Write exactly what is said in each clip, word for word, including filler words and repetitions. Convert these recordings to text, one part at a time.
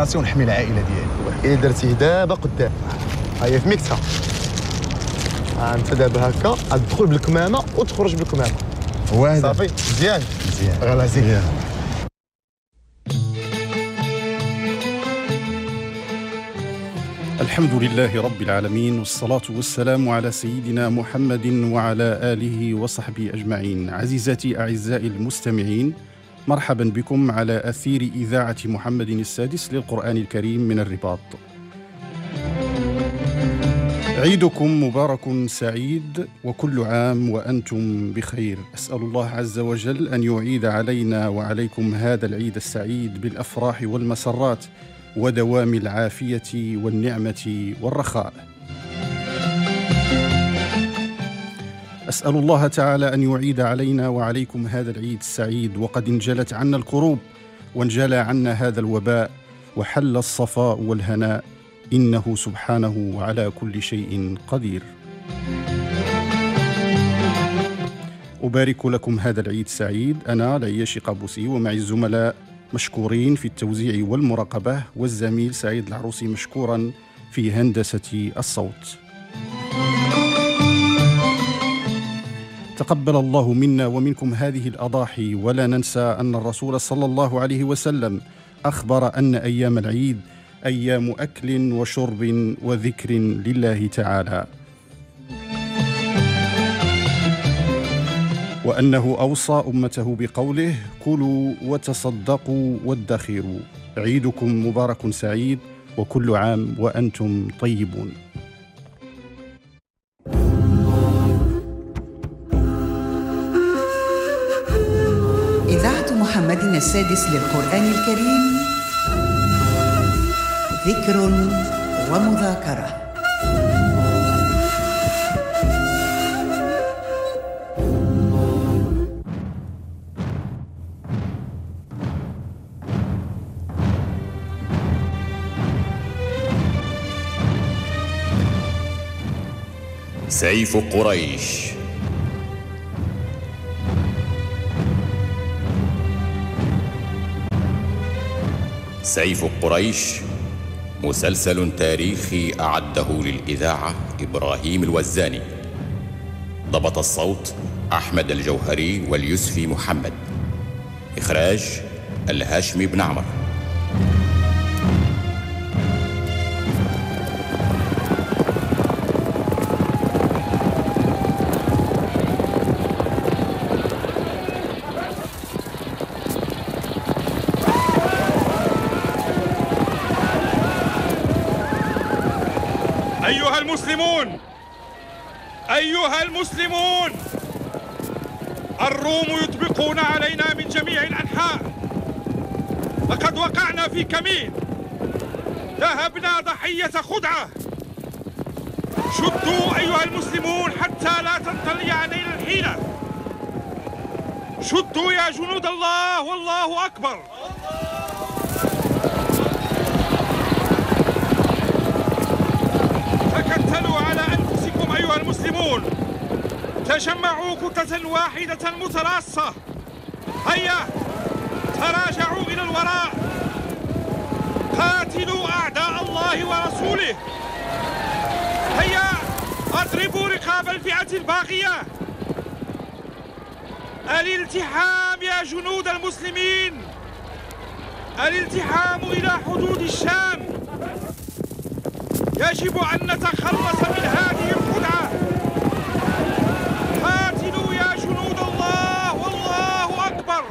راسي ونحمي العائله ديالي. الا درتيه دابا قدام هيا في ميكتها، انت دابا هكا غتدخل بالكمامه وتخرج بالكمامه. هو هذا صافي مزيان مزيان غلازيك. الحمد لله رب العالمين، والصلاة والسلام على سيدنا محمد وعلى آله وصحبه أجمعين. عزيزاتي أعزائي المستمعين، مرحبا بكم على أثير إذاعة محمد السادس للقرآن الكريم من الرباط. عيدكم مبارك سعيد وكل عام وأنتم بخير. أسأل الله عز وجل أن يعيد علينا وعليكم هذا العيد السعيد بالأفراح والمسرات ودوام العافية والنعمة والرخاء. أسأل الله تعالى أن يعيد علينا وعليكم هذا العيد السعيد وقد انجلت عنا الكروب وانجلى عنا هذا الوباء وحل الصفاء والهناء، إنه سبحانه على كل شيء قدير. أبارك لكم هذا العيد السعيد أنا لياشي قابوسي، ومعي الزملاء مشكورين في التوزيع والمراقبة، والزميل سعيد العروسي مشكورا في هندسة الصوت. تقبل الله منا ومنكم هذه الأضاحي، ولا ننسى أن الرسول صلى الله عليه وسلم أخبر أن أيام العيد أيام أكل وشرب وذكر لله تعالى، وأنه أوصى أمته بقوله: كلوا وتصدقوا وادخروا. عيدكم مبارك سعيد وكل عام وأنتم طيبون. إذاعة محمد السادس للقرآن الكريم، ذكر ومذاكرة. سيف قريش. سيف قريش مسلسل تاريخي أعده للإذاعة إبراهيم الوزاني. ضبط الصوت أحمد الجوهري واليوسفي محمد. إخراج الهاشمي بن عمر. أيها المسلمون أيها المسلمون الروم يطبقون علينا من جميع الأنحاء. لقد وقعنا في كمين، ذهبنا ضحية خدعة. شدوا أيها المسلمون حتى لا تنطلي علينا الحيلة. شدوا يا جنود الله، والله أكبر. تكتلوا على أنفسكم أيها المسلمون، تجمعوا كتلة واحدة متراصة. هيا تراجعوا إلى الوراء، قاتلوا أعداء الله ورسوله. هيا اضربوا رقاب الفئة الباغية. الالتحام يا جنود المسلمين، الالتحام إلى حدود الشام. يجب أن نتخلص من هذه الخدعة. قاتلوا يا جنود الله، والله أكبر.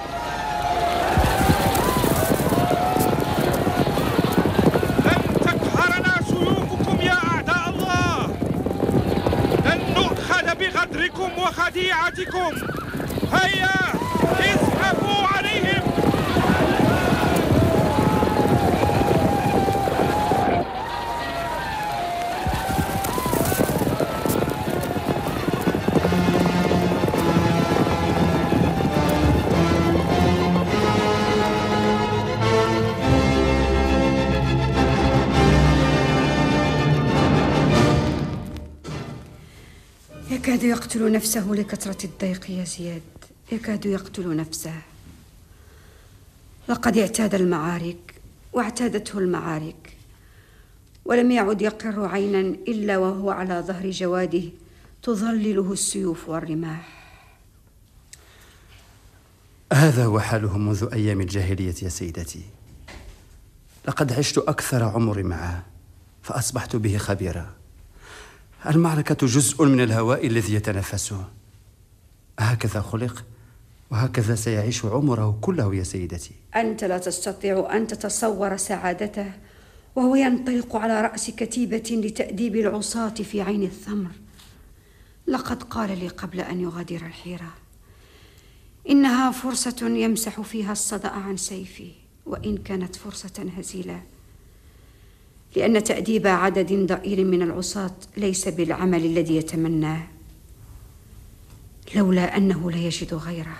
لن تقهرنا سيوفكم يا أعداء الله، لن نؤخذ بغدركم وخديعتكم. هيا ازحفوا عليهم. يكاد يقتل نفسه لكثرة الضيق يا زياد، يكاد يقتل نفسه. لقد اعتاد المعارك واعتادته المعارك، ولم يعد يقر عينا إلا وهو على ظهر جواده تظلله السيوف والرماح. هذا هو حاله منذ أيام الجاهلية يا سيدتي. لقد عشت أكثر عمري معه فأصبحت به خبيرا. المعركة جزء من الهواء الذي يتنفسه. هكذا خلق وهكذا سيعيش عمره كله يا سيدتي. أنت لا تستطيع أن تتصور سعادته وهو ينطلق على رأس كتيبة لتأديب العصاة في عين الثمر. لقد قال لي قبل أن يغادر الحيرة إنها فرصة يمسح فيها الصدأ عن سيفي، وإن كانت فرصة هزيلة، لأن تأديب عدد ضئيل من العصاة ليس بالعمل الذي يتمناه، لولا أنه لا يجد غيره.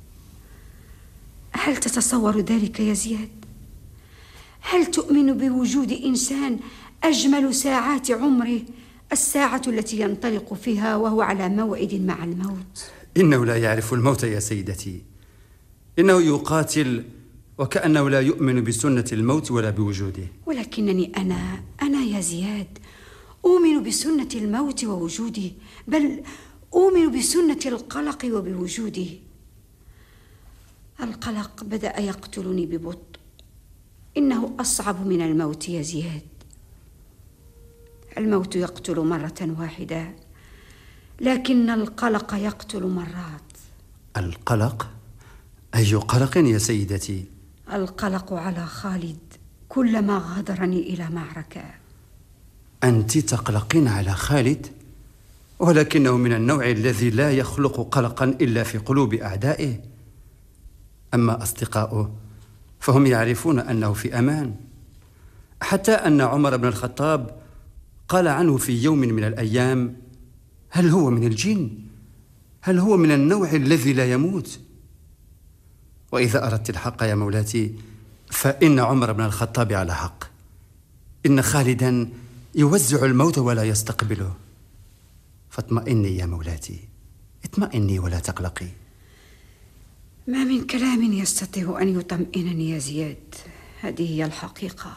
هل تتصور ذلك يا زياد؟ هل تؤمن بوجود إنسان أجمل ساعات عمره الساعة التي ينطلق فيها وهو على موعد مع الموت؟ إنه لا يعرف الموت يا سيدتي. إنه يقاتل وكأنه لا يؤمن بسنة الموت ولا بوجوده. ولكنني أنا أنا يا زياد أؤمن بسنة الموت ووجوده، بل أؤمن بسنة القلق وبوجوده. القلق بدأ يقتلني ببطء. إنه أصعب من الموت يا زياد. الموت يقتل مرة واحدة، لكن القلق يقتل مرات. القلق؟ أي قلق يا سيدتي؟ القلق على خالد كلما غادرني إلى معركة. أنت تقلقين على خالد؟ ولكنه من النوع الذي لا يخلق قلقا إلا في قلوب أعدائه. أما أصدقاؤه فهم يعرفون أنه في أمان، حتى أن عمر بن الخطاب قال عنه في يوم من الأيام: هل هو من الجن؟ هل هو من النوع الذي لا يموت؟ وإذا أردت الحق يا مولاتي فإن عمر بن الخطاب على حق. إن خالدا يوزع الموت ولا يستقبله. فاطمئني يا مولاتي، اطمئني ولا تقلقي. ما من كلام يستطيع أن يطمئنني يا زياد، هذه هي الحقيقة.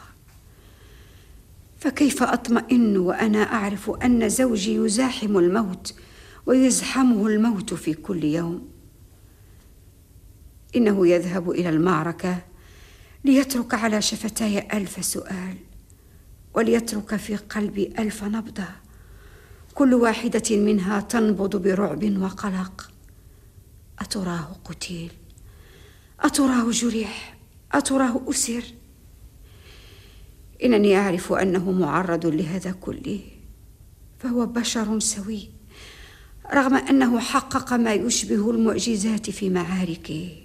فكيف أطمئن وأنا أعرف أن زوجي يزاحم الموت ويزحمه الموت في كل يوم؟ إنه يذهب إلى المعركة ليترك على شفتاي ألف سؤال، وليترك في قلبي ألف نبضة، كل واحدة منها تنبض برعب وقلق. أتراه قتيل؟ أتراه جريح؟ أتراه أسر؟ إنني أعرف أنه معرض لهذا كله، فهو بشر سوي، رغم أنه حقق ما يشبه المعجزات في معاركه.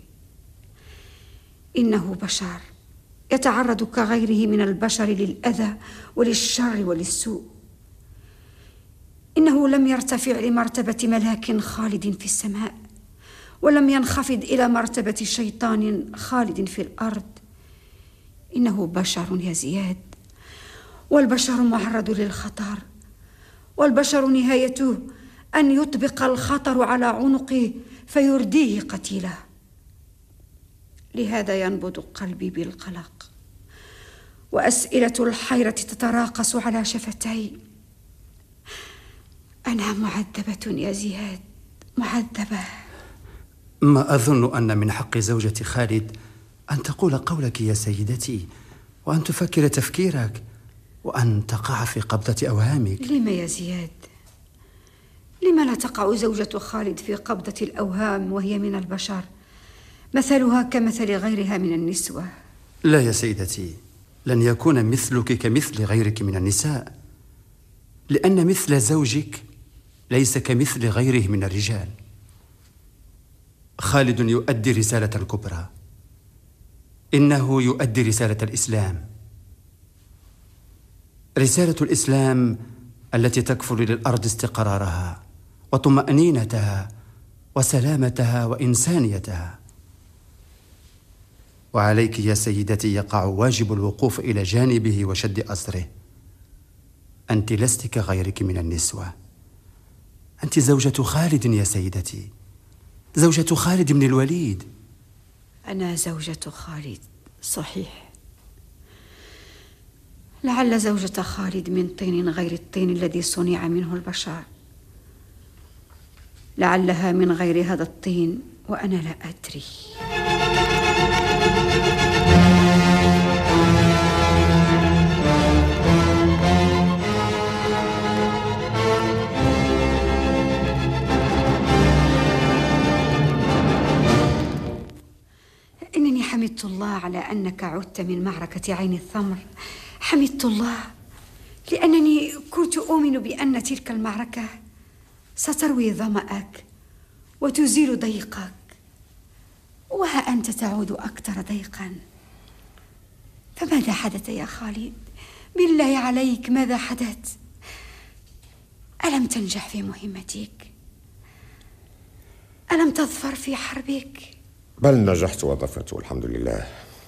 إنه بشر يتعرض كغيره من البشر للأذى وللشر وللسوء. إنه لم يرتفع لمرتبة ملاك خالد في السماء، ولم ينخفض إلى مرتبة شيطان خالد في الأرض. إنه بشر يا زياد، والبشر معرض للخطر، والبشر نهايته أن يطبق الخطر على عنقه فيرديه قتيله. لهذا ينبض قلبي بالقلق، وأسئلة الحيرة تتراقص على شفتي. أنا معذبة يا زياد، معذبة. ما أظن أن من حق زوجة خالد أن تقول قولك يا سيدتي، وأن تفكر تفكيرك، وأن تقع في قبضة أوهامك. لما يا زياد؟ لما لا تقع زوجة خالد في قبضة الأوهام وهي من البشر، مثلها كمثل غيرها من النسوة؟ لا يا سيدتي، لن يكون مثلك كمثل غيرك من النساء، لأن مثل زوجك ليس كمثل غيره من الرجال. خالد يؤدي رسالة كبرى، إنه يؤدي رسالة الإسلام، رسالة الإسلام التي تكفل للأرض استقرارها وطمأنينتها وسلامتها وإنسانيتها. وعليك يا سيدتي يقع واجب الوقوف إلى جانبه وشد أزره. أنت لست كغيرك من النسوة، أنت زوجة خالد يا سيدتي، زوجة خالد بن الوليد. أنا زوجة خالد صحيح، لعل زوجة خالد من طين غير الطين الذي صنع منه البشر، لعلها من غير هذا الطين وأنا لا أدري. إنني حمدت الله على أنك عدت من معركة عين الثمر. حمدت الله لأنني كنت أؤمن بأن تلك المعركة ستروي ظمأك وتزيل ضيقك، وها أنت تعود أكثر ضيقا. فماذا حدث يا خالد؟ بالله عليك ماذا حدث؟ ألم تنجح في مهمتك؟ ألم تظفر في حربك؟ بل نجحت وظفرت والحمد لله.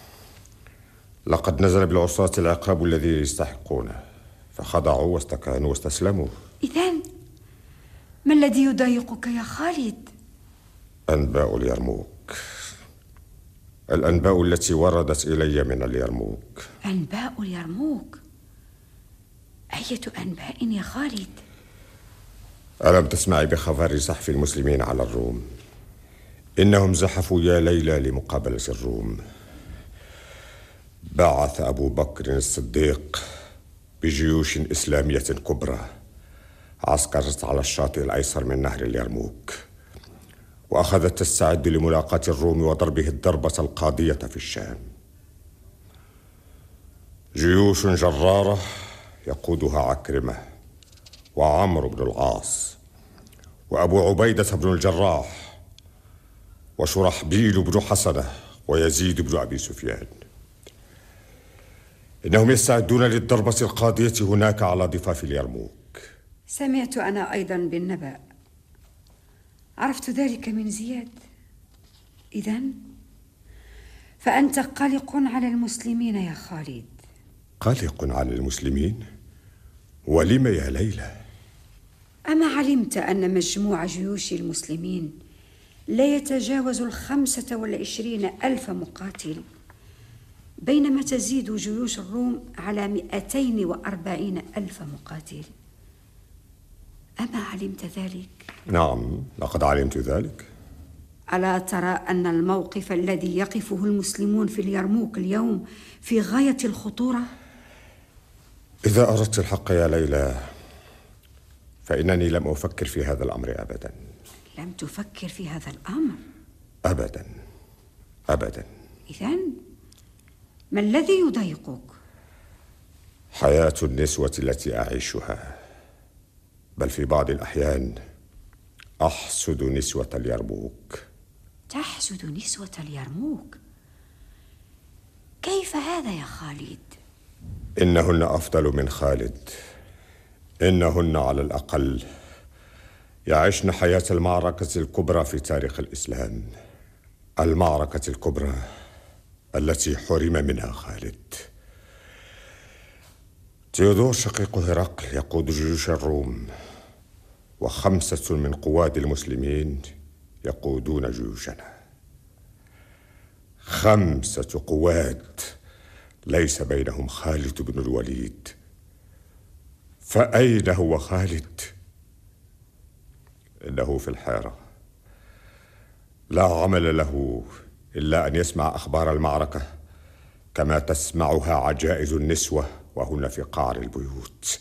لقد نزل بالعصاة العقاب الذي يستحقونه، فخضعوا واستكانوا واستسلموا. إذن ما الذي يضايقك يا خالد؟ أنباء اليرموك، الأنباء التي وردت إلي من اليرموك. أنباء اليرموك؟ أية أنباء يا خالد؟ ألم تسمعي بخبر زحف المسلمين على الروم؟ إنهم زحفوا يا ليلى لمقابلة الروم. بعث أبو بكر الصديق بجيوش إسلامية كبرى، عسكرت على الشاطئ الأيسر من نهر اليرموك، وأخذت تستعد لملاقاة الروم وضربه الضربة القاضية في الشام. جيوش جرارة يقودها عكرمة وعمرو بن العاص وأبو عبيدة بن الجراح وشرحبيل بن حسنة ويزيد بن أبي سفيان. إنهم يستعدون للضربة القاضية هناك على ضفاف اليرموك. سمعت أنا أيضا بالنبأ، عرفت ذلك من زياد. إذن فأنت قلق على المسلمين يا خالد. قلق على المسلمين؟ ولم يا ليلى؟ أما علمت أن مجموع جيوش المسلمين لا يتجاوز الخمسة والعشرين ألف مقاتل، بينما تزيد جيوش الروم على مئتين وأربعين ألف مقاتل. أما علمت ذلك؟ نعم، لقد علمت ذلك. ألا ترى أن الموقف الذي يقفه المسلمون في اليرموك اليوم في غاية الخطورة؟ إذا أردت الحق يا ليلى فإنني لم أفكر في هذا الأمر أبدا. لم تفكر في هذا الأمر؟ أبدا أبدا. إذن ما الذي يضايقك؟ حياة النسوة التي أعيشها، بل في بعض الأحيان أحسد نسوة اليرموك. تحسد نسوة اليرموك؟ كيف هذا يا خالد؟ إنهن أفضل من خالد، إنهن على الأقل يعيشن حياة المعركة الكبرى في تاريخ الإسلام، المعركة الكبرى التي حرم منها خالد. تيودور شقيق هرقل يقود جيوش الروم، وخمسة من قواد المسلمين يقودون جيوشنا. خمسة قواد ليس بينهم خالد بن الوليد. فأين هو خالد؟ إنه في الحيرة، لا عمل له إلا أن يسمع أخبار المعركة كما تسمعها عجائز النسوة وهن في قعر البيوت.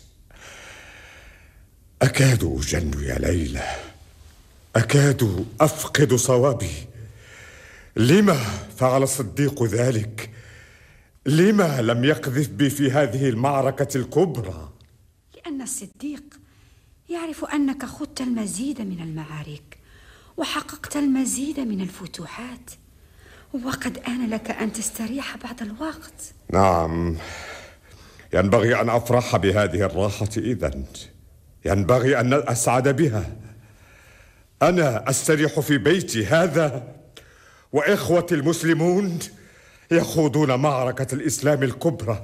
أكاد أجن يا ليلى، أكاد أفقد صوابي. لما فعل الصديق ذلك؟ لما لم يقذف بي في هذه المعركة الكبرى؟ لأن الصديق يعرف أنك خضت المزيد من المعارك وحققت المزيد من الفتوحات، وقد آن لك أن تستريح بعض الوقت. نعم، ينبغي أن أفرح بهذه الراحة إذن، ينبغي أن أسعد بها. أنا أستريح في بيتي هذا، وإخوتي المسلمون يخوضون معركة الإسلام الكبرى.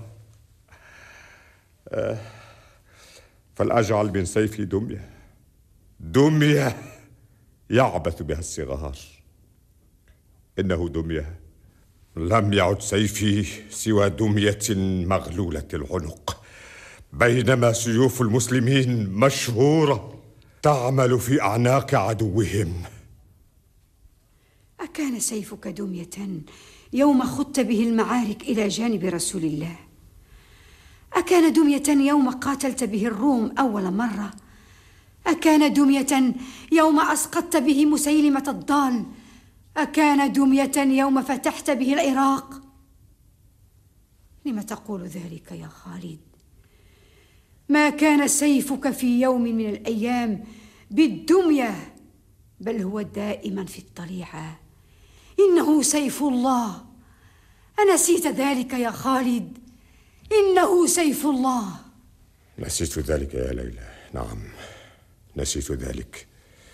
آه فلأجعل من سيفي دمية، دمية يعبث بها الصغار. إنه دمية، لم يعد سيفي سوى دمية مغلولة العنق بينما سيوف المسلمين مشهورة تعمل في أعناق عدوهم. أكان سيفك دمية يوم خضت به المعارك إلى جانب رسول الله؟ أكان دمية يوم قاتلت به الروم أول مرة؟ أكان دمية يوم أسقطت به مسيلمة الضال؟ أكان دمية يوم فتحت به العراق؟ لم تقول ذلك يا خالد؟ ما كان سيفك في يوم من الأيام بالدمية، بل هو دائما في الطليعة. إنه سيف الله. أنسيت ذلك يا خالد؟ إنه سيف الله. نسيت ذلك يا ليلى، نعم نسيت ذلك.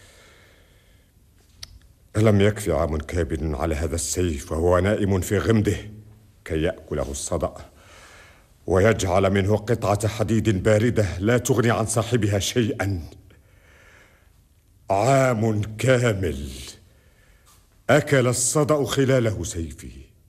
ألم يكفي عام كابد على هذا السيف وهو نائم في غمده كي يأكله الصدأ ويجعل منه قطعة حديد باردة لا تغني عن صاحبها شيئا؟ عام كامل أكل الصدأ خلاله سيفي،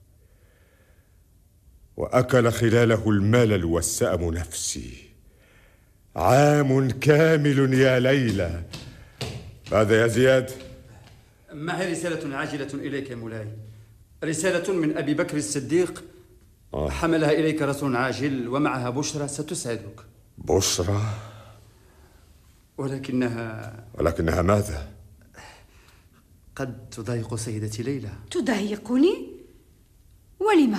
وأكل خلاله الملل والسأم نفسي. عام كامل يا ليلى. ماذا يا زياد؟ معي رسالة عاجلة إليك يا مولاي، رسالة من أبي بكر الصديق. آه. حملها إليك رسول عاجل ومعها بشرى ستسعدك. بشرى؟ ولكنها ولكنها ماذا؟ قد تضايق سيدتي ليلى. تضايقني؟ ولما؟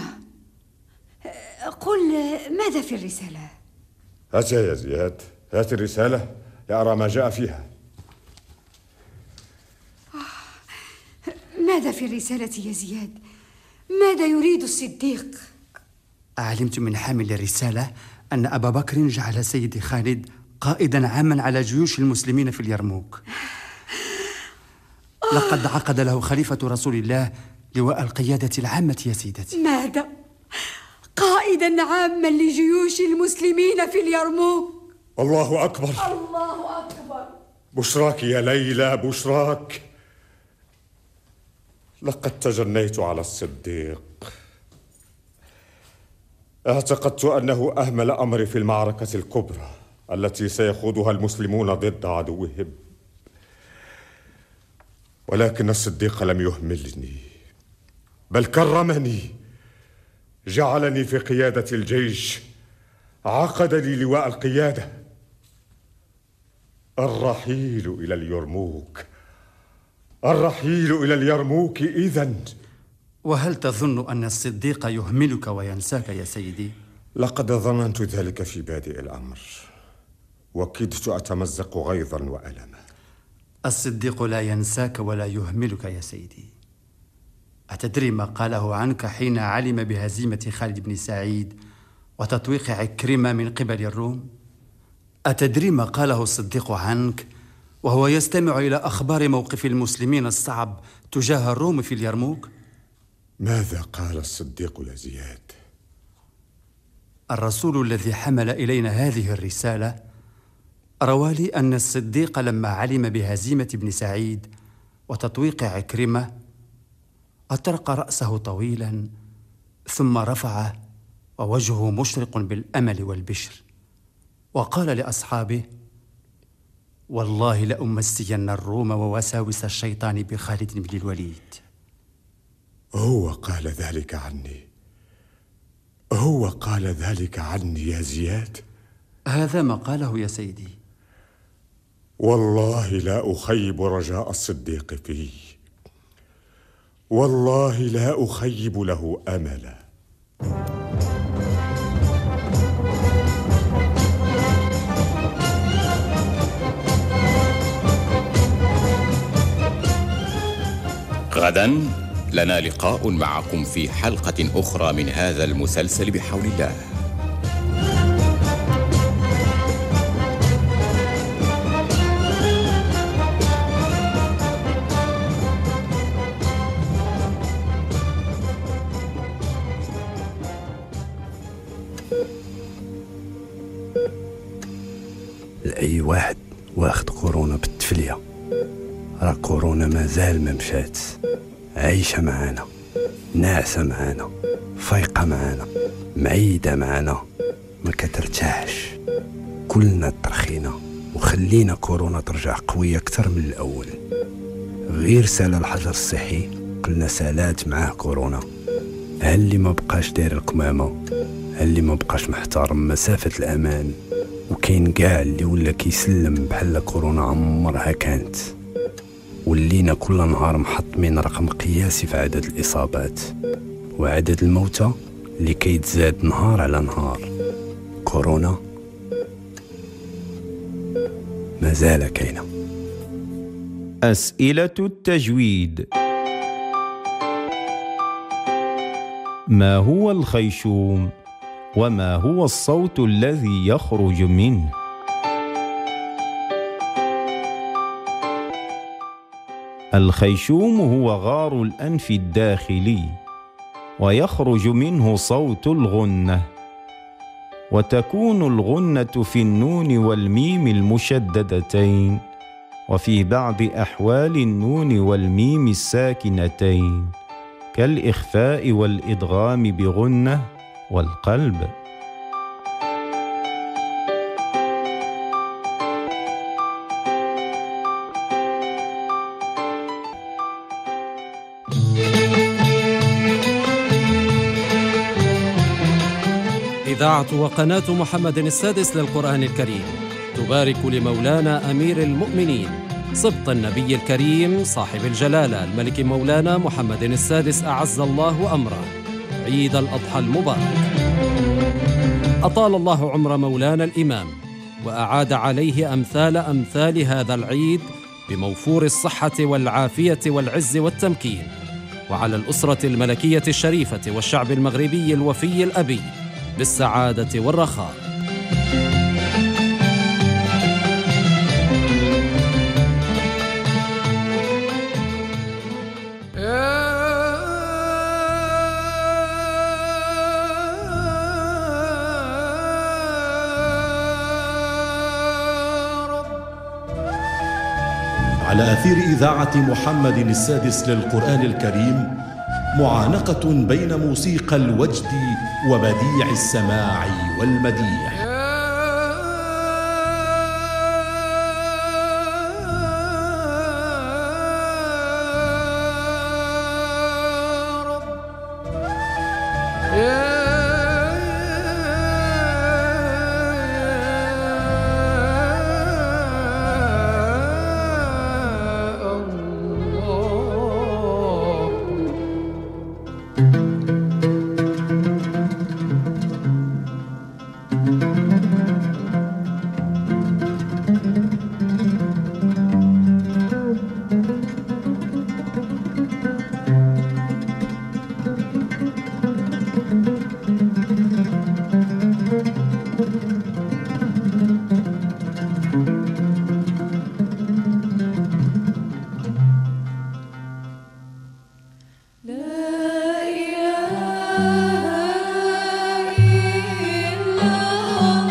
قل ماذا في الرسالة؟ هات يا زياد، هات الرسالة لأرى ما جاء فيها. ماذا في الرسالة يا زياد؟ ماذا يريد الصديق؟ علمت من حامل الرسالة أن أبا بكر جعل سيدي خالد قائدا عاما على جيوش المسلمين في اليرموك. لقد عقد له خليفة رسول الله لواء القيادة العامة يا سيدتي. ماذا؟ قائدا عاما لجيوش المسلمين في اليرموك؟ الله أكبر، الله أكبر. بشراك يا ليلى، بشراك. لقد تجنيت على الصديق. اعتقدت أنه أهمل أمري في المعركة الكبرى التي سيخوضها المسلمون ضد عدوهم، ولكن الصديق لم يهملني بل كرمني، جعلني في قيادة الجيش، عقد لي لواء القيادة. الرحيل إلى اليرموك، الرحيل إلى اليرموك إذن. وهل تظن أن الصديق يهملك وينساك يا سيدي؟ لقد ظننت ذلك في بادئ الأمر، وكدت أتمزق غيظا وألما. الصديق لا ينساك ولا يهملك يا سيدي. أتدري ما قاله عنك حين علم بهزيمة خالد بن سعيد وتطويق عكرمة من قبل الروم؟ أتدري ما قاله الصديق عنك وهو يستمع إلى أخبار موقف المسلمين الصعب تجاه الروم في اليرموك؟ ماذا قال الصديق يا زياد؟ الرسول الذي حمل إلينا هذه الرسالة روالي أن الصديق لما علم بهزيمة ابن سعيد وتطويق عكرمة أطرق رأسه طويلا ثم رفعه ووجهه مشرق بالأمل والبشر، وقال لأصحابه: والله لأمسين الروم ووساوس الشيطان بخالد بن الوليد. هو قال ذلك عني؟ هو قال ذلك عني يا زياد؟ هذا ما قاله يا سيدي. والله لا أخيب رجاء الصديق فيه، والله لا أخيب له أملا. غدا لنا لقاء معكم في حلقة أخرى من هذا المسلسل بحول الله. لأي واحد واخد كورونا بالتفلية، راه كورونا مازال ما مشات، عايشة معانا، ناعسة معانا، فايقة معانا، معيدة معانا، ما كترتاحش. كلنا ترخينا وخلينا كورونا ترجع قوية أكثر من الأول. غير سال الحجر الصحي قلنا سالات معاه كورونا. هل اللي ما بقاش داير القمامة، هل اللي ما بقاش محترم مسافة الأمان، وكاين كاع اللي ولا كيسلم بحال كورونا عمرها كانت. ولينا كل نهار محطمين رقم قياسي في عدد الإصابات وعدد الموتى اللي كيتزاد نهار على نهار. كورونا مازال كاينة. أسئلة التجويد. ما هو الخيشوم؟ وما هو الصوت الذي يخرج منه؟ الخيشوم هو غار الأنف الداخلي، ويخرج منه صوت الغنة، وتكون الغنة في النون والميم المشددتين، وفي بعض أحوال النون والميم الساكنتين، كالإخفاء والإدغام بغنة والقلب. إذاعة وقناة محمد السادس للقرآن الكريم تبارك لمولانا أمير المؤمنين سبط النبي الكريم صاحب الجلالة الملك مولانا محمد السادس أعز الله أمره عيد الأضحى المبارك. أطال الله عمر مولانا الإمام وأعاد عليه أمثال أمثال هذا العيد بموفور الصحة والعافية والعز والتمكين، وعلى الأسرة الملكية الشريفة والشعب المغربي الوفي الأبي بالسعادة والرخاء. على أثير إذاعة محمد السادس للقرآن الكريم معانقة بين موسيقى الوجد وبديع السماع والمديح. لا إله إلا الله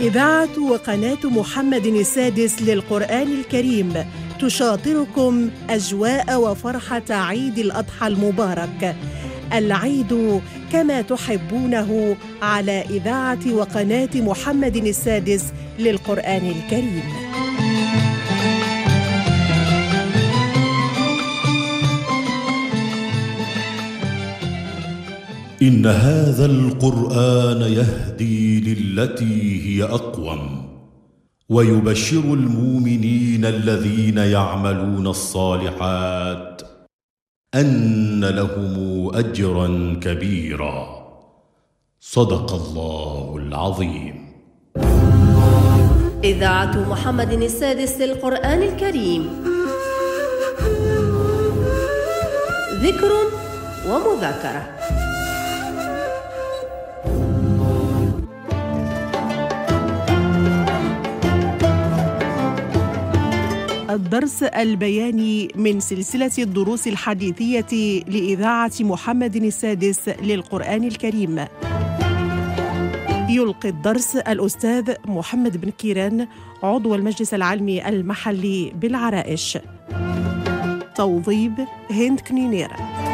إذاعة وقناة محمد السادس للقرآن الكريم تشاطركم أجواء وفرحة عيد الأضحى المبارك. العيد كما تحبونه على إذاعة وقناة محمد السادس للقرآن الكريم. إن هذا القرآن يهدي للتي هي أقوم ويبشر المؤمنين الذين يعملون الصالحات أن لهم أجرا كبيرا. صدق الله العظيم. إذاعة محمد السادس للقرآن الكريم، ذكر ومذاكرة. الدرس البياني من سلسلة الدروس الحديثية لإذاعة محمد السادس للقرآن الكريم. يلقي الدرس الأستاذ محمد بن كيران، عضو المجلس العلمي المحلي بالعرائش. توظيب هند كنينير.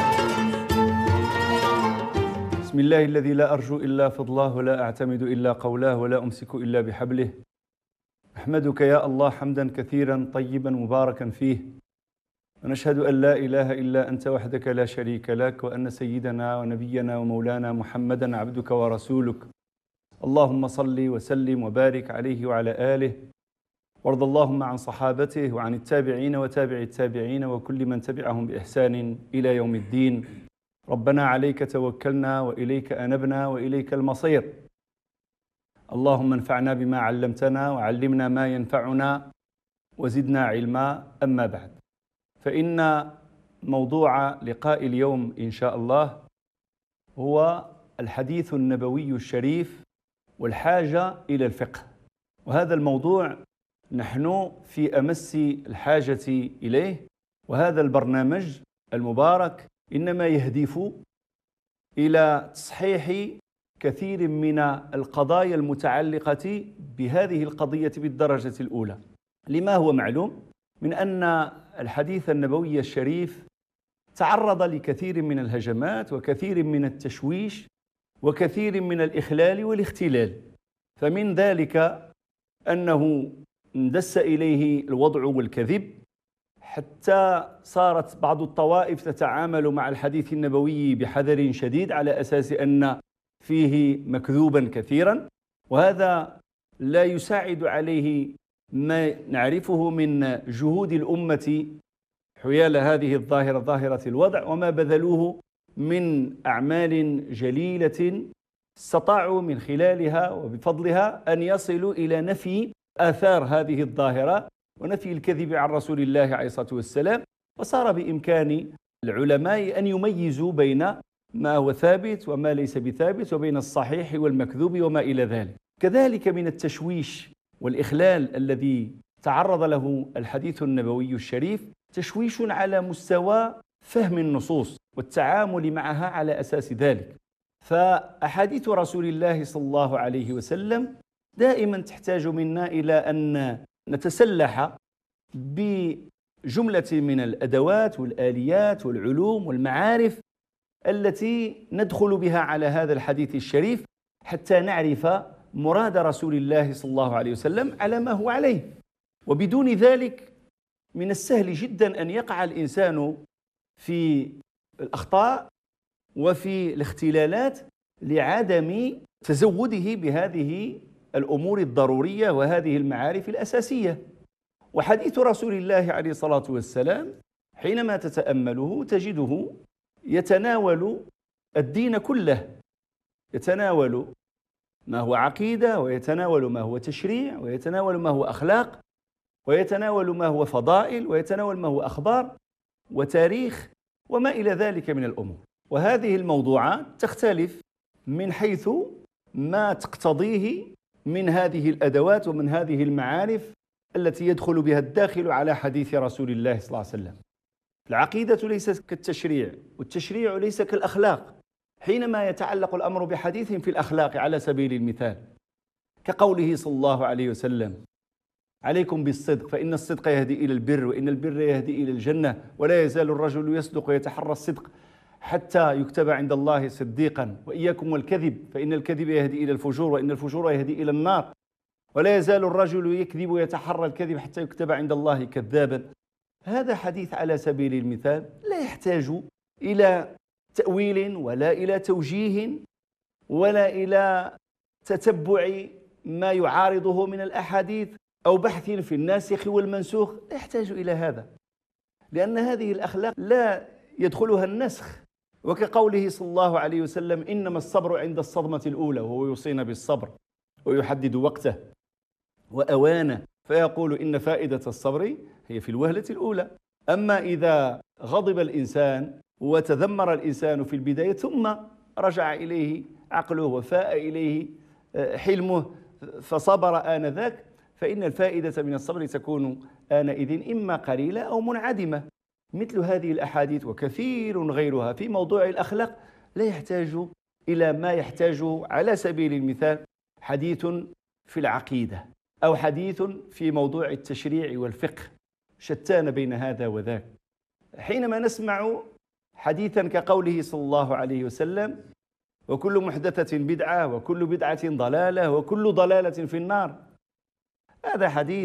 بسم الله الذي لا أرجو إلا فضله ولا أعتمد إلا قوله ولا أمسك إلا بحبله. أحمدك يا الله حمدا كثيرا طيبا مباركا فيه، ونشهد أن لا إله إلا أنت وحدك لا شريك لك، وأن سيدنا ونبينا ومولانا محمدا عبدك ورسولك. اللهم صل وسلم وبارك عليه وعلى آله، وارض اللهم عن صحابته وعن التابعين وتابع التابعين وكل من تبعهم بإحسان إلى يوم الدين. ربنا عليك توكلنا وإليك أنبنا وإليك المصير. اللهم انفعنا بما علمتنا وعلمنا ما ينفعنا وزدنا علما. أما بعد، فإن موضوع لقاء اليوم إن شاء الله هو الحديث النبوي الشريف والحاجة إلى الفقه. وهذا الموضوع نحن في أمس الحاجة إليه، وهذا البرنامج المبارك إنما يهدف إلى تصحيح كثير من القضايا المتعلقة بهذه القضية بالدرجة الأولى. لما هو معلوم من أن الحديث النبوي الشريف تعرض لكثير من الهجمات وكثير من التشويش وكثير من الإخلال والاختلال، فمن ذلك أنه اندس إليه الوضع والكذب، حتى صارت بعض الطوائف تتعامل مع الحديث النبوي بحذر شديد على أساس أن فيه مكذوبا كثيرا، وهذا لا يساعد عليه ما نعرفه من جهود الأمة حيال هذه الظاهرة، ظاهرة الوضع، وما بذلوه من أعمال جليلة استطاعوا من خلالها وبفضلها أن يصلوا إلى نفي آثار هذه الظاهرة ونفي الكذب عن رسول الله عليه الصلاة والسلام. وصار بإمكان العلماء أن يميزوا بين ما هو ثابت وما ليس بثابت، وبين الصحيح والمكذوب وما إلى ذلك. كذلك من التشويش والإخلال الذي تعرض له الحديث النبوي الشريف تشويش على مستوى فهم النصوص والتعامل معها على أساس ذلك. فأحاديث رسول الله صلى الله عليه وسلم دائما تحتاج منا إلى أن نتسلح بجملة من الأدوات والآليات والعلوم والمعارف التي ندخل بها على هذا الحديث الشريف حتى نعرف مراد رسول الله صلى الله عليه وسلم على ما هو عليه. وبدون ذلك من السهل جدا أن يقع الإنسان في الأخطاء وفي الاختلالات لعدم تزوده بهذه الأمور الضرورية وهذه المعارف الأساسية. وحديث رسول الله عليه الصلاة والسلام حينما تتأمله تجده يتناول الدين كله، يتناول ما هو عقيدة، ويتناول ما هو تشريع، ويتناول ما هو أخلاق، ويتناول ما هو فضائل، ويتناول ما هو أخبار وتاريخ وما إلى ذلك من الأمور. وهذه الموضوعات تختلف من حيث ما تقتضيه من هذه الأدوات ومن هذه المعارف التي يدخل بها الداخل على حديث رسول الله صلى الله عليه وسلم. العقيدة ليست كالتشريع، والتشريع ليس كالأخلاق حينما يتعلق الأمر بحديث في الأخلاق على سبيل المثال. كقوله صلى الله عليه وسلم: عليكم بالصدق فإن الصدق يهدي إلى البر وإن البر يهدي إلى الجنة ولا يزال الرجل يصدق ويتحرى الصدق حتى يكتب عند الله صديقا وإياكم والكذب فإن الكذب يهدي إلى الفجور وإن الفجور يهدي إلى النار ولا يزال الرجل يكذب ويتحرى الكذب حتى يكتب عند الله كذابا. هذا حديث على سبيل المثال لا يحتاج إلى تأويل ولا إلى توجيه ولا إلى تتبع ما يعارضه من الأحاديث أو بحث في الناسخ والمنسوخ، لا يحتاج إلى هذا، لأن هذه الأخلاق لا يدخلها النسخ. وكقوله صلى الله عليه وسلم: إنما الصبر عند الصدمة الأولى، وهو يوصينا بالصبر ويحدد وقته وأوانه، فيقول إن فائدة الصبر هي في الوهلة الأولى. أما إذا غضب الإنسان وتذمر الإنسان في البداية ثم رجع إليه عقله وفاء إليه حلمه فصبر آنذاك، فإن الفائدة من الصبر تكون آنئذ إما قليلة أو منعدمة. مثل هذه الأحاديث وكثير غيرها في موضوع الأخلاق لا يحتاج إلى ما يحتاج على سبيل المثال حديث في العقيدة أو حديث في موضوع التشريع والفقه، شتان بين هذا وذاك. حينما نسمع حديثا كقوله صلى الله عليه وسلم: وكل محدثة بدعة وكل بدعة ضلالة وكل ضلالة في النار، هذا حديث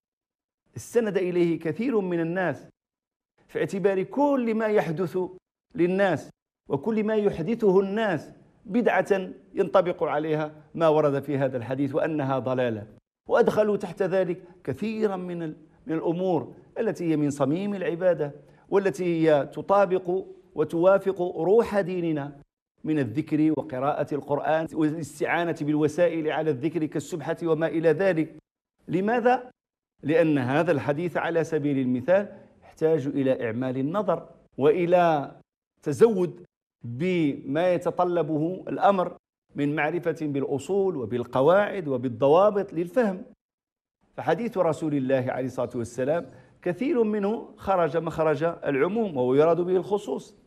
استند إليه كثير من الناس في اعتبار كل ما يحدث للناس وكل ما يحدثه الناس بدعة ينطبق عليها ما ورد في هذا الحديث وأنها ضلالة، وأدخلوا تحت ذلك كثيرا من من الأمور التي هي من صميم العبادة والتي هي تطابق وتوافق روح ديننا من الذكر وقراءة القرآن والاستعانة بالوسائل على الذكر كالسبحة وما إلى ذلك. لماذا؟ لأن هذا الحديث على سبيل المثال يحتاج إلى إعمال النظر وإلى تزود بما يتطلبه الأمر من معرفة بالأصول وبالقواعد وبالضوابط للفهم. فحديث رسول الله عليه الصلاة والسلام كثير منه خرج مخرج العموم وهو يراد به الخصوص،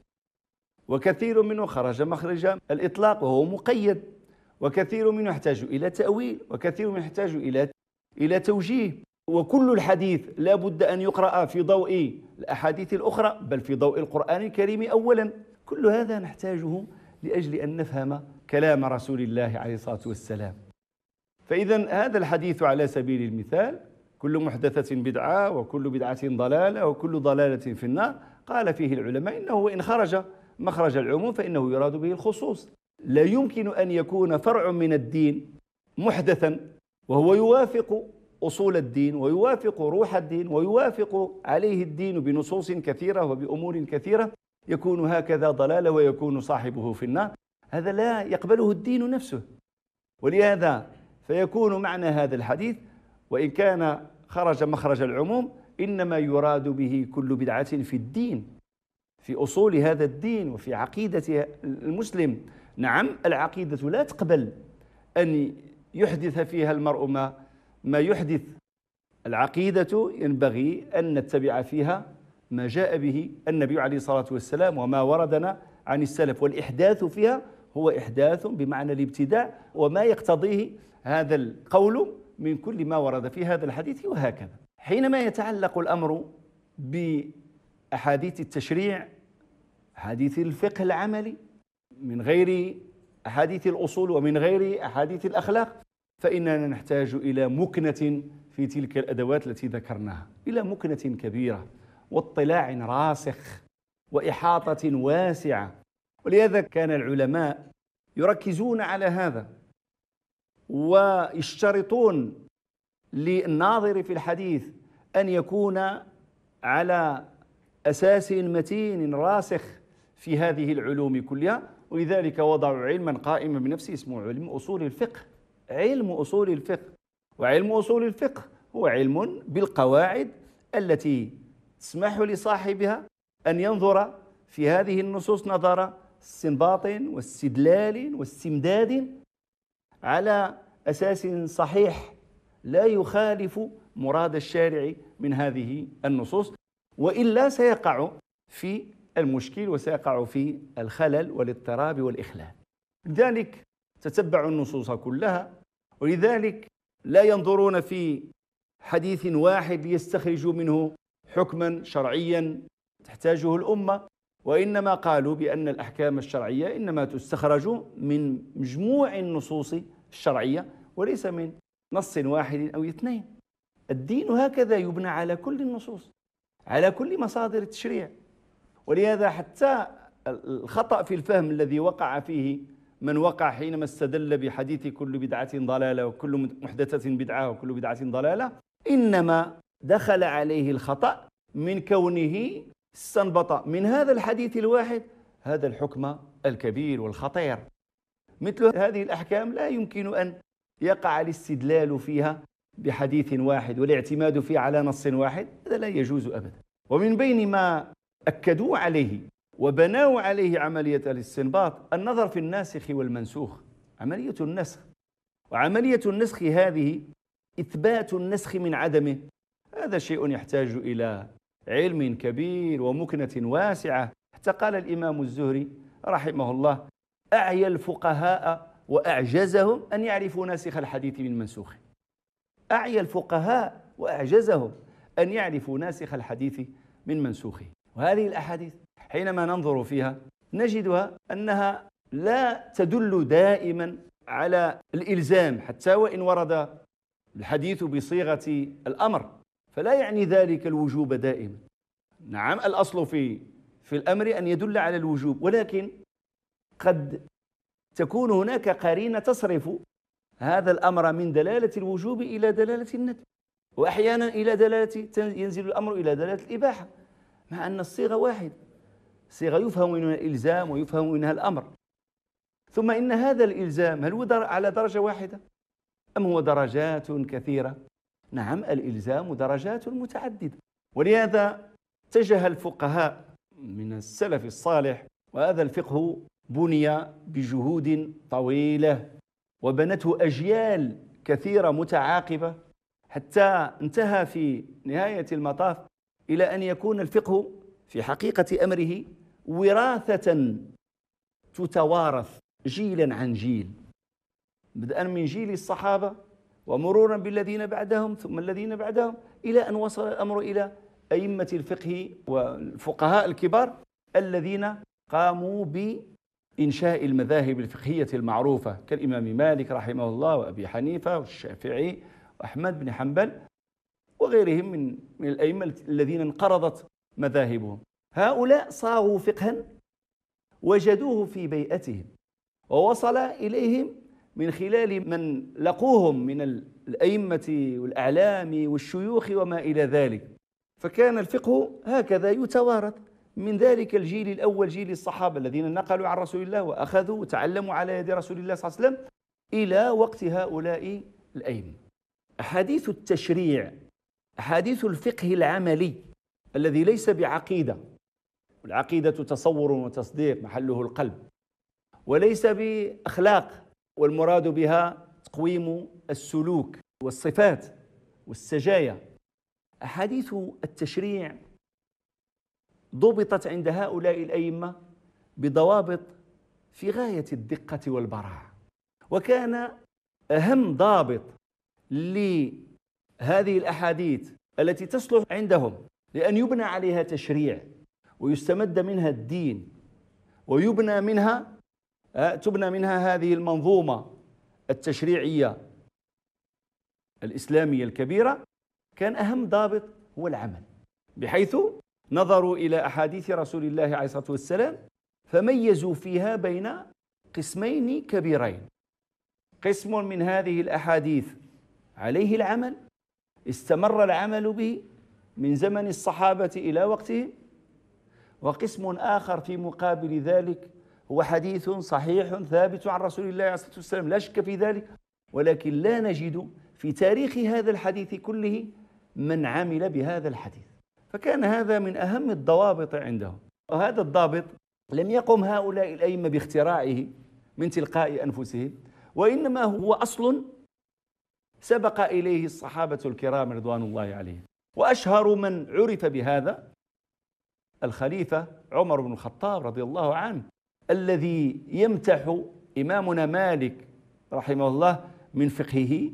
وكثير منه خرج مخرج الإطلاق وهو مقيد، وكثير منه يحتاج إلى تأويل، وكثير منه يحتاج إلى إلى توجيه. وكل الحديث لا بد أن يقرأ في ضوء الأحاديث الأخرى، بل في ضوء القرآن الكريم أولا. كل هذا نحتاجه لأجل أن نفهم كلام رسول الله عليه الصلاة والسلام. فإذا هذا الحديث على سبيل المثال: كل محدثة بدعة وكل بدعة ضلالة وكل ضلالة في النار، قال فيه العلماء إنه وإن خرج مخرج العموم فإنه يراد به الخصوص. لا يمكن أن يكون فرع من الدين محدثا وهو يوافق أصول الدين ويوافق روح الدين ويوافق عليه الدين بنصوص كثيرة وبأمور كثيرة يكون هكذا ضلالة ويكون صاحبه في النار. هذا لا يقبله الدين نفسه. ولهذا فيكون معنى هذا الحديث وإن كان خرج مخرج العموم إنما يراد به كل بدعة في الدين، في أصول هذا الدين وفي عقيدة المسلم. نعم، العقيدة لا تقبل أن يحدث فيها المرء ما ما يحدث. العقيدة ينبغي أن نتبع فيها ما جاء به النبي عليه الصلاة والسلام وما وردنا عن السلف، والإحداث فيها هو إحداث بمعنى الابتداع وما يقتضيه هذا القول من كل ما ورد في هذا الحديث. وهكذا حينما يتعلق الأمر بأحاديث التشريع، أحاديث الفقه العملي من غير أحاديث الأصول ومن غير أحاديث الأخلاق، فإننا نحتاج إلى مكنة في تلك الأدوات التي ذكرناها، إلى مكنة كبيرة واطلاع راسخ وإحاطة واسعة. ولهذا كان العلماء يركزون على هذا ويشترطون للناظر في الحديث أن يكون على أساس متين راسخ في هذه العلوم كلها. ولذلك وضعوا علما قائما بنفسه اسمه علم أصول الفقه. علم أصول الفقه، وعلم أصول الفقه هو علم بالقواعد التي تسمح لصاحبها أن ينظر في هذه النصوص نظر استنباط واستدلال واستمداد على أساس صحيح لا يخالف مراد الشارع من هذه النصوص، وإلا سيقع في المشكل وسيقع في الخلل والاضطراب والإخلال. لذلك تتبع النصوص كلها ولذلك لا ينظرون في حديث واحد ليستخرجوا منه حكما شرعيا تحتاجه الأمة، وإنما قالوا بأن الأحكام الشرعية إنما تستخرج من مجموع النصوص الشرعية وليس من نص واحد أو اثنين. الدين هكذا يبنى على كل النصوص، على كل مصادر التشريع. ولهذا حتى الخطأ في الفهم الذي وقع فيه من وقع حينما استدل بحديث كل بدعة ضلالة وكل محدثة بدعة وكل بدعة ضلالة، إنما دخل عليه الخطأ من كونه استنبط من هذا الحديث الواحد هذا الحكم الكبير والخطير. مثل هذه الأحكام لا يمكن أن يقع الاستدلال فيها بحديث واحد والاعتماد فيه على نص واحد، هذا لا يجوز أبدا. ومن بين ما أكدوا عليه وبنوا عليه عملية الاستنباط النظر في الناسخ والمنسوخ، عملية النسخ. وعملية النسخ هذه إثبات النسخ من عدمه، هذا شيء يحتاج إلى علم كبير ومكنة واسعة. حتى قال الإمام الزهري رحمه الله: أعيا الفقهاء وأعجزهم أن يعرفوا ناسخ الحديث من منسوخه. أعيا الفقهاء وأعجزهم أن يعرفوا ناسخ الحديث من منسوخه. وهذه الأحاديث حينما ننظر فيها نجدها أنها لا تدل دائما على الإلزام، حتى وإن ورد الحديث بصيغة الأمر فلا يعني ذلك الوجوب دائما. نعم، الأصل في في الأمر أن يدل على الوجوب، ولكن قد تكون هناك قرينة تصرف هذا الأمر من دلالة الوجوب إلى دلالة الندب، وأحيانا إلى دلالة ينزل الأمر إلى دلالة الإباحة، مع أن الصيغة واحدة، صيغة يفهم منها الإلزام ويفهم منها الأمر. ثم إن هذا الإلزام هل هو على درجة واحدة أم هو درجات كثيرة؟ نعم، الإلزام درجات متعددة. ولهذا اتجه الفقهاء من السلف الصالح، وهذا الفقه بني بجهود طويلة وبنته أجيال كثيرة متعاقبة، حتى انتهى في نهاية المطاف إلى أن يكون الفقه في حقيقة أمره وراثة تتوارث جيلا عن جيل، بدءا من جيل الصحابة ومرورا بالذين بعدهم ثم الذين بعدهم، إلى أن وصل الأمر إلى أئمة الفقه والفقهاء الكبار الذين قاموا بإنشاء المذاهب الفقهية المعروفة كالإمام مالك رحمه الله وأبي حنيفة والشافعي وأحمد بن حنبل وغيرهم من من الأئمة الذين انقرضت مذاهبهم. هؤلاء صاغوا فقها وجدوه في بيئتهم ووصل إليهم من خلال من لقوهم من الأئمة والأعلام والشيوخ وما إلى ذلك. فكان الفقه هكذا يتوارث من ذلك الجيل الأول، جيل الصحابة الذين نقلوا عن رسول الله وأخذوا وتعلموا على يد رسول الله صلى الله عليه وسلم، إلى وقت هؤلاء الأئمة. أحاديث التشريع، أحاديث الفقه العملي الذي ليس بعقيدة، والعقيدة تصور وتصديق محله القلب، وليس بأخلاق والمراد بها تقويم السلوك والصفات والسجايا. أحاديث التشريع ضبطت عند هؤلاء الأئمة بضوابط في غاية الدقة والبراعة. وكان أهم ضابط لهذه الأحاديث التي تصلح عندهم لأن يبنى عليها تشريع ويستمد منها الدين ويبنى منها تبنى منها هذه المنظومة التشريعية الإسلامية الكبيرة، كان أهم ضابط هو العمل، بحيث نظروا إلى أحاديث رسول الله عليه الصلاة والسلام فميزوا فيها بين قسمين كبيرين: قسم من هذه الأحاديث عليه العمل، استمر العمل به من زمن الصحابة إلى وقتهم، وقسم آخر في مقابل ذلك هو حديث صحيح ثابت عن رسول الله عليه الصلاة والسلام لا شك في ذلك، ولكن لا نجد في تاريخ هذا الحديث كله من عمل بهذا الحديث. فكان هذا من أهم الضوابط عندهم. وهذا الضابط لم يقم هؤلاء الأئمة باختراعه من تلقاء أنفسهم، وإنما هو أصل سبق إليه الصحابة الكرام رضوان الله عليهم. وأشهر من عرف بهذا الخليفة عمر بن الخطاب رضي الله عنه، الذي يمتح إمامنا مالك رحمه الله من فقهه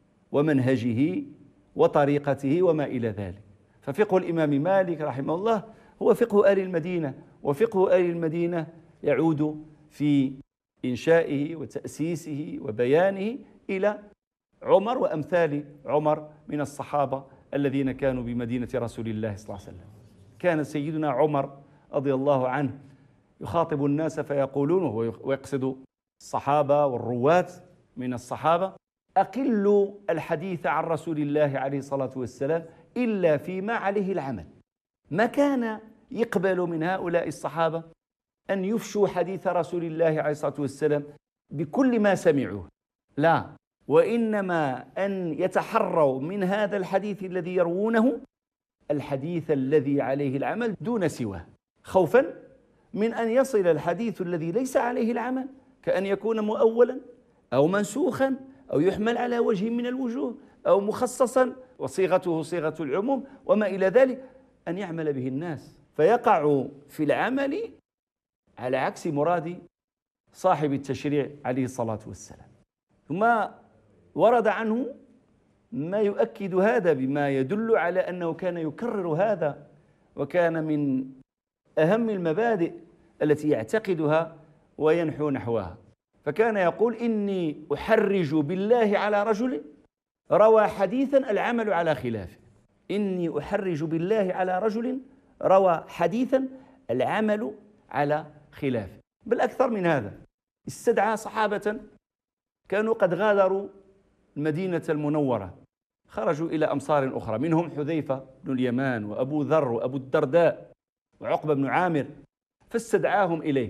ومنهجه وطريقته وما إلى ذلك. ففقه الإمام مالك رحمه الله هو فقه أهل المدينة، وفقه أهل المدينة يعود في إنشائه وتأسيسه وبيانه إلى عمر وأمثال عمر من الصحابة الذين كانوا بمدينة رسول الله صلى الله عليه وسلم. كان سيدنا عمر رضي الله عنه يخاطب الناس فيقولون، ويقصد الصحابة والرواة من الصحابة: أقلوا الحديث عن رسول الله عليه الصلاة والسلام إلا فيما عليه العمل. ما كان يقبل من هؤلاء الصحابة أن يفشوا حديث رسول الله عليه الصلاة والسلام بكل ما سمعوه، لا، وإنما أن يتحروا من هذا الحديث الذي يروونه الحديث الذي عليه العمل دون سواه، خوفا من أن يصل الحديث الذي ليس عليه العمل، كأن يكون مؤولا أو منسوخا أو يحمل على وجه من الوجوه أو مخصصا وصيغته صيغة العموم وما إلى ذلك، أن يعمل به الناس فيقع في العمل على عكس مراد صاحب التشريع عليه الصلاة والسلام. ثم ورد عنه ما يؤكد هذا بما يدل على أنه كان يكرر هذا، وكان من أهم المبادئ التي يعتقدها وينحو نحوها. فكان يقول: إني أحرج بالله على رجل روى حديثا العمل على خلافه. إني أحرج بالله على رجل روى حديثا العمل على خلافه. بل أكثر من هذا، استدعى صحابة كانوا قد غادروا المدينة المنورة، خرجوا إلى أمصار أخرى، منهم حذيفة بن اليمان وأبو ذر وأبو الدرداء وعقبة بن عامر، فاستدعاهم إليه.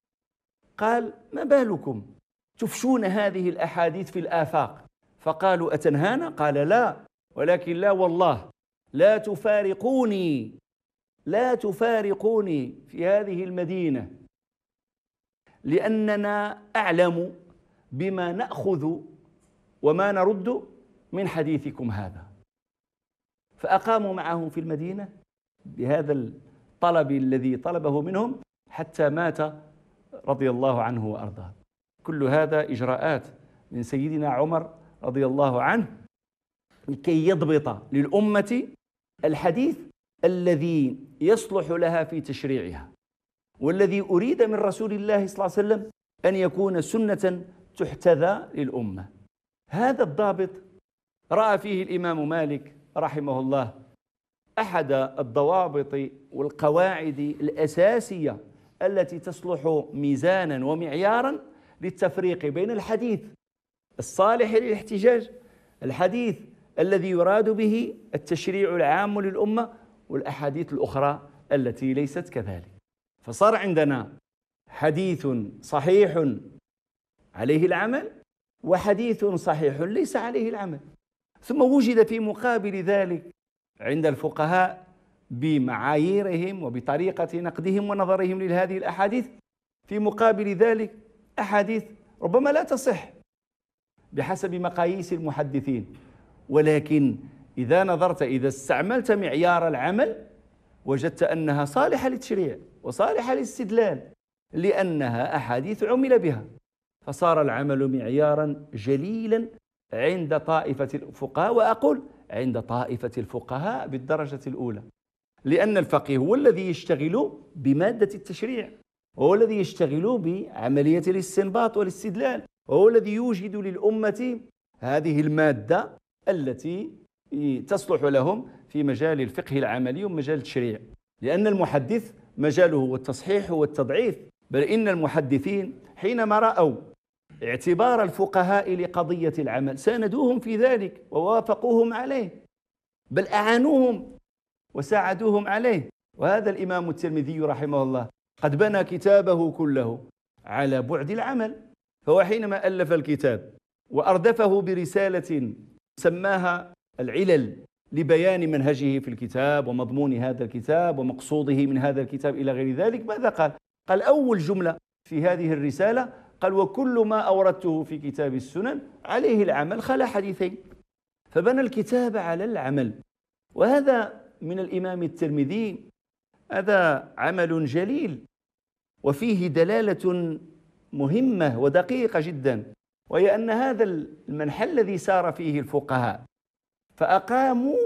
قال: ما بالكم تفشون هذه الأحاديث في الآفاق؟ فقالوا: أتنهانا؟ قال: لا، ولكن لا والله لا تفارقوني لا تفارقوني في هذه المدينة، لأننا أعلم بما نأخذ وما نرد من حديثكم هذا. فأقاموا معهم في المدينة بهذا الطلب الذي طلبه منهم حتى مات رضي الله عنه وأرضاه. كل هذا إجراءات من سيدنا عمر رضي الله عنه لكي يضبط للأمة الحديث الذي يصلح لها في تشريعها، والذي أريد من رسول الله صلى الله عليه وسلم أن يكون سنة تحتذى للأمة. هذا الضابط رأى فيه الإمام مالك رحمه الله أحد الضوابط والقواعد الأساسية التي تصلح ميزانا ومعيارا للتفريق بين الحديث الصالح للاحتجاج، الحديث الذي يراد به التشريع العام للأمة، والأحاديث الأخرى التي ليست كذلك. فصار عندنا حديث صحيح عليه العمل وحديث صحيح ليس عليه العمل. ثم وجد في مقابل ذلك عند الفقهاء بمعاييرهم وبطريقة نقدهم ونظرهم لهذه الأحاديث في مقابل ذلك أحاديث ربما لا تصح بحسب مقاييس المحدثين، ولكن إذا نظرت إذا استعملت معيار العمل وجدت أنها صالحة للتشريع وصالحة للاستدلال، لأنها أحاديث عمل بها. فصار العمل معيارا جليلا عند طائفة الفقهاء، وأقول عند طائفة الفقهاء بالدرجة الأولى، لأن الفقيه هو الذي يشتغل بمادة التشريع، وهو الذي يشتغل بعملية الاستنباط والاستدلال، وهو الذي يوجد للأمة هذه المادة التي تصلح لهم في مجال الفقه العملي ومجال التشريع. لأن المحدث مجاله هو التصحيح والتضعيف، بل إن المحدثين حينما رأوا اعتبار الفقهاء لقضية العمل ساندوهم في ذلك ووافقوهم عليه، بل أعانوهم وساعدوهم عليه. وهذا الإمام الترمذي رحمه الله قد بنى كتابه كله على بعد العمل، فهو حينما ألف الكتاب وأردفه برسالة سماها العلل لبيان منهجه في الكتاب ومضمون هذا الكتاب ومقصوده من هذا الكتاب إلى غير ذلك، ماذا قال؟ قال أول جملة في هذه الرسالة قال: وكل ما أوردته في كتاب السنن عليه العمل خلا حديثين. فبنى الكتاب على العمل، وهذا من الإمام الترمذي هذا عمل جليل وفيه دلالة مهمة ودقيقة جدا وهي أن هذا المنحى الذي سار فيه الفقهاء فأقاموا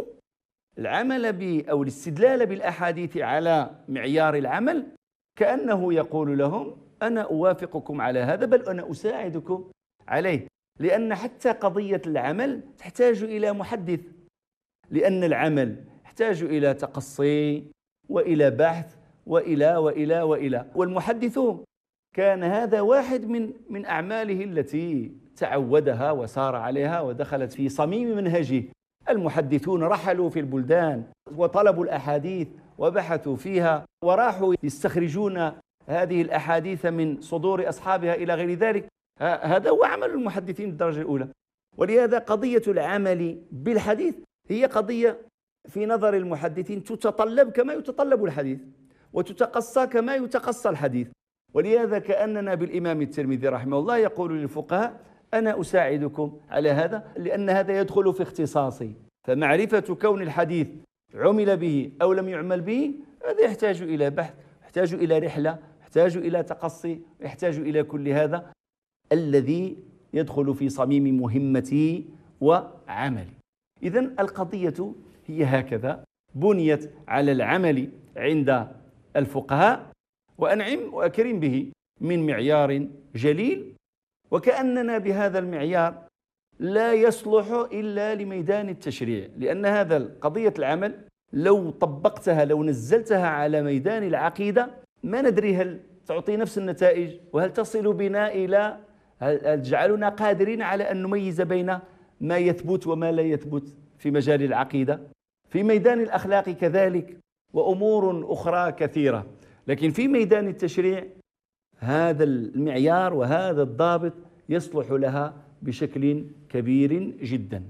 العمل ب أو الاستدلال بالأحاديث على معيار العمل، كأنه يقول لهم أنا أوافقكم على هذا، بل أنا أساعدكم عليه، لأن حتى قضية العمل تحتاج إلى محدث، لأن العمل يحتاج إلى تقصي وإلى بحث وإلى وإلى وإلى والمحدث كان هذا واحد من من أعماله التي تعودها وسار عليها ودخلت في صميم منهجه. المحدثون رحلوا في البلدان وطلبوا الأحاديث وبحثوا فيها وراحوا يستخرجون هذه الأحاديث من صدور أصحابها إلى غير ذلك. هذا هو عمل المحدثين الدرجة الأولى. ولهذا قضية العمل بالحديث هي قضية في نظر المحدثين تتطلب كما يتطلب الحديث وتتقصى كما يتقصى الحديث. ولهذا كأننا بالإمام الترمذي رحمه الله يقول للفقهاء أنا أساعدكم على هذا، لأن هذا يدخل في اختصاصي، فمعرفة كون الحديث عمل به أو لم يعمل به هذا يحتاج إلى بحث، يحتاج إلى رحلة، يحتاج إلى تقصي، يحتاج إلى كل هذا الذي يدخل في صميم مهمتي وعملي. إذن القضية هي هكذا، بنيت على العمل عند الفقهاء، وأنعم وأكرم به من معيار جليل، وكأننا بهذا المعيار لا يصلح إلا لميدان التشريع، لأن هذا قضية العمل لو طبقتها لو نزلتها على ميدان العقيدة ما ندري هل تعطي نفس النتائج وهل تصل بنا إلى هل تجعلنا قادرين على أن نميز بين ما يثبت وما لا يثبت في مجال العقيدة. في ميدان الأخلاق كذلك وأمور أخرى كثيرة، لكن في ميدان التشريع هذا المعيار وهذا الضابط يصلح لها بشكل كبير جدا.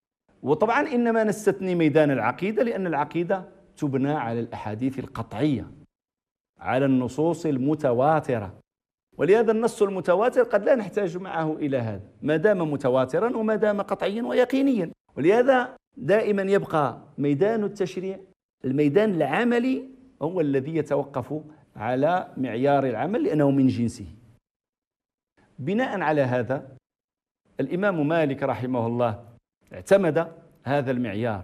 وطبعا إنما نستثني ميدان العقيدة لأن العقيدة تبنى على الأحاديث القطعية، على النصوص المتواترة، ولهذا النص المتواتر قد لا نحتاج معه إلى هذا ما دام متواترا وما دام قطعيا ويقينيا. ولهذا دائما يبقى ميدان التشريع الميدان العملي هو الذي يتوقف على معيار العمل لأنه من جنسه. بناء على هذا الإمام مالك رحمه الله اعتمد هذا المعيار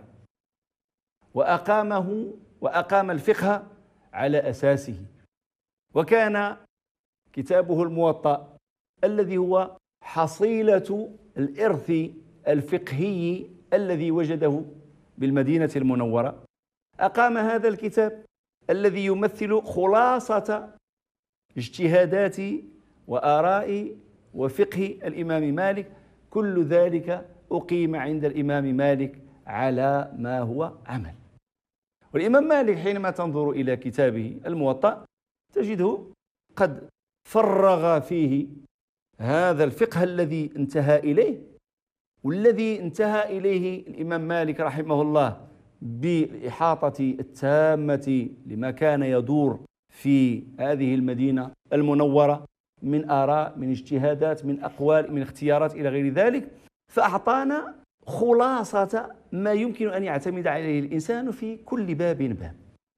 وأقامه وأقام الفقه على أساسه، وكان كتابه الموطأ الذي هو حصيلة الإرث الفقهي الذي وجده بالمدينة المنورة. أقام هذا الكتاب الذي يمثل خلاصة اجتهادات وآراء وفقه الإمام مالك، كل ذلك أقيم عند الإمام مالك على ما هو عمل. والإمام مالك حينما تنظر إلى كتابه الموطأ تجده قد فرغ فيه هذا الفقه الذي انتهى إليه، والذي انتهى إليه الإمام مالك رحمه الله بالإحاطة التامة لما كان يدور في هذه المدينة المنورة من آراء، من اجتهادات، من أقوال، من اختيارات إلى غير ذلك، فأعطانا خلاصة ما يمكن أن يعتمد عليه الإنسان في كل باب باب.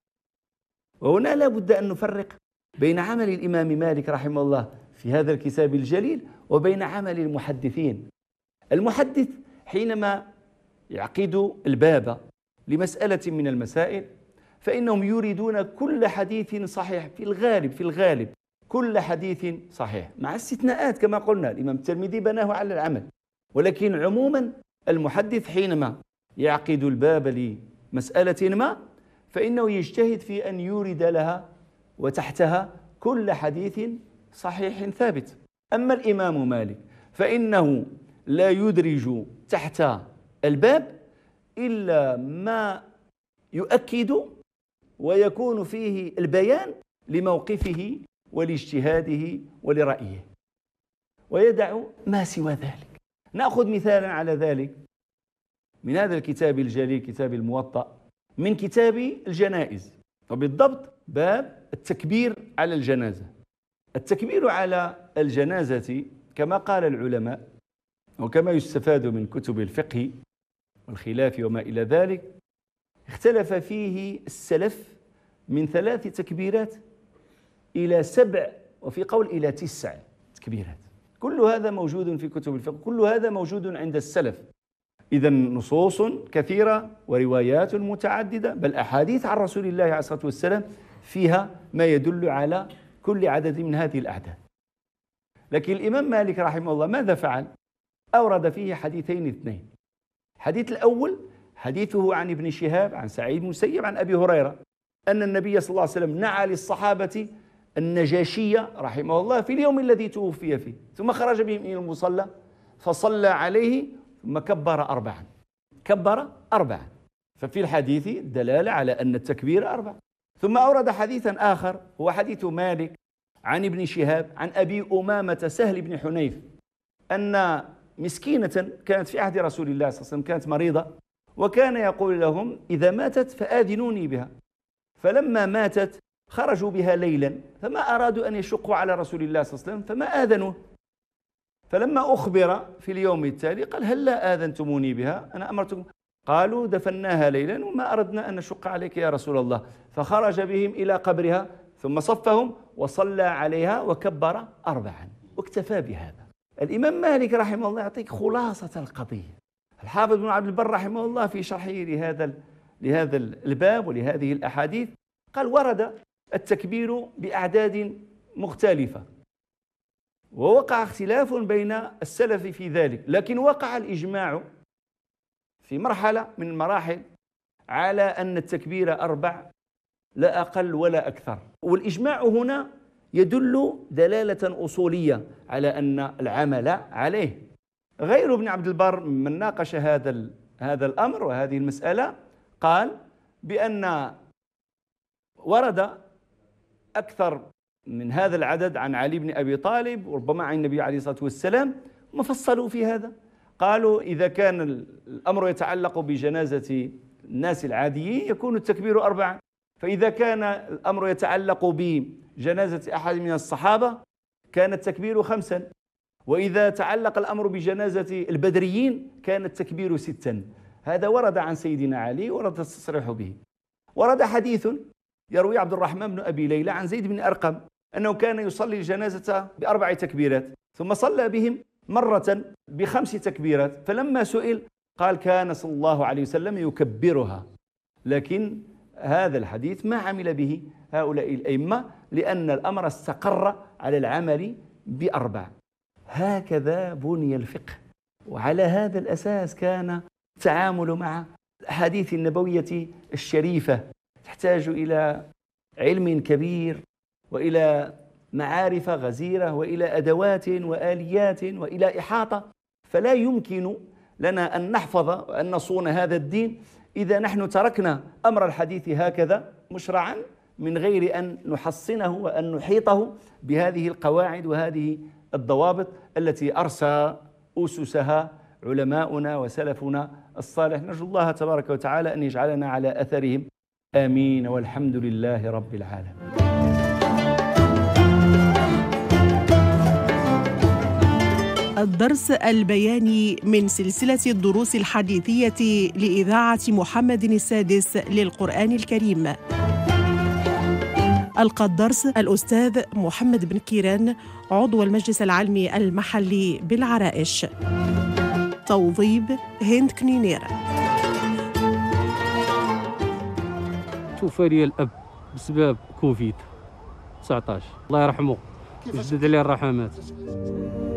وهنا لا بد أن نفرق بين عمل الإمام مالك رحمه الله في هذا الكتاب الجليل وبين عمل المحدثين. المحدث حينما يعقد الباب لمسألة من المسائل فإنهم يريدون كل حديث صحيح في الغالب في الغالب كل حديث صحيح، مع استثناءات كما قلنا الإمام الترمذي بناه على العمل، ولكن عموما المحدث حينما يعقد الباب لمسألة ما فإنه يجتهد في أن يورد لها وتحتها كل حديث صحيح ثابت. أما الإمام مالك فإنه لا يدرج تحت الباب إلا ما يؤكد ويكون فيه البيان لموقفه ولاجتهاده ولرأيه، ويدع ما سوى ذلك. نأخذ مثالا على ذلك من هذا الكتاب الجليل كتاب الموطأ، من كتاب الجنائز، وبالضبط باب التكبير على الجنازة. التكبير على الجنازة كما قال العلماء وكما يستفاد من كتب الفقه والخلاف وما إلى ذلك، اختلف فيه السلف من ثلاث تكبيرات إلى سبع، وفي قول إلى تسع تكبيرات. كل هذا موجود في كتب الفقه، كل هذا موجود عند السلف. إذا نصوص كثيرة وروايات متعددة، بل أحاديث عن رسول الله عليه الصلاة والسلام فيها ما يدل على كل عدد من هذه الأعداد. لكن الإمام مالك رحمه الله ماذا فعل؟ أورد فيه حديثين اثنين. الحديث الأول حديثه عن ابن شهاب عن سعيد بن المسيب عن أبي هريرة أن النبي صلى الله عليه وسلم نعى للصحابة النجاشية رحمه الله في اليوم الذي توفي فيه، ثم خرج بهم إلى المصلى فصلى عليه ثم كبر أربعا. كبر أربعا، ففي الحديث دلالة على أن التكبير أربع. ثم أورد حديثا آخر هو حديث مالك عن ابن شهاب عن أبي أمامة سهل بن حنيف أن مسكينة كانت في عهد رسول الله صلى الله عليه وسلم، كانت مريضة، وكان يقول لهم إذا ماتت فآذنوني بها. فلما ماتت خرجوا بها ليلا، فما أرادوا أن يشقوا على رسول الله صلى الله عليه وسلم فما آذنوه. فلما أخبر في اليوم التالي قال هل لا آذنتموني بها؟ أنا أمرتكم. قالوا دفناها ليلا وما أردنا أن نشق عليك يا رسول الله. فخرج بهم إلى قبرها ثم صفهم وصلى عليها وكبر أربعا واكتفى بهذا. الإمام مالك رحمه الله يعطيك خلاصة القضية. الحافظ بن عبد البر رحمه الله في شرحه لهذا لهذا الباب ولهذه الأحاديث قال ورد التكبير بأعداد مختلفة، ووقع اختلاف بين السلف في ذلك، لكن وقع الإجماع في مرحلة من المراحل على أن التكبير أربع لا أقل ولا أكثر. والإجماع هنا يدل دلالة أصولية على أن العمل عليه. غير ابن عبد البر من ناقش هذا هذا الأمر وهذه المسألة قال بأن ورد أكثر من هذا العدد عن علي بن أبي طالب وربما عن النبي عليه الصلاة والسلام، ما فصلوا في هذا. قالوا إذا كان الأمر يتعلق بجنازة الناس العاديين يكون التكبير أربعة، فإذا كان الأمر يتعلق بجنازة أحد من الصحابة كان التكبير خمسا، وإذا تعلق الأمر بجنازة البدريين كان التكبير ستا. هذا ورد عن سيدنا علي ورد التصريح به. ورد حديث يروي عبد الرحمن بن أبي ليلى عن زيد بن أرقم أنه كان يصلي الجنازة بأربع تكبيرات ثم صلى بهم مرة بخمس تكبيرات، فلما سئل قال كان صلى الله عليه وسلم يكبرها. لكن هذا الحديث ما عمل به هؤلاء الأئمة لأن الأمر استقر على العمل بأربع. هكذا بني الفقه، وعلى هذا الأساس كان التعامل مع الأحاديث النبوية الشريفة. تحتاج إلى علم كبير وإلى معارف غزيرة وإلى أدوات وآليات وإلى إحاطة، فلا يمكن لنا أن نحفظ وأن نصون هذا الدين إذا نحن تركنا أمر الحديث هكذا مشرعا من غير أن نحصنه وأن نحيطه بهذه القواعد وهذه الضوابط التي أرسى أسسها علماؤنا وسلفنا الصالح. نرجو الله تبارك وتعالى أن يجعلنا على أثرهم، آمين، والحمد لله رب العالمين. الدرس البياني من سلسلة الدروس الحديثية لإذاعة محمد السادس للقرآن الكريم. ألقى الدرس الأستاذ محمد بن كيران عضو المجلس العلمي المحلي بالعرائش. توظيب هند كنينير. توفى لي الأب بسبب كوفيد تسعة عشر، الله يرحمه ويجدد عليه الرحمات.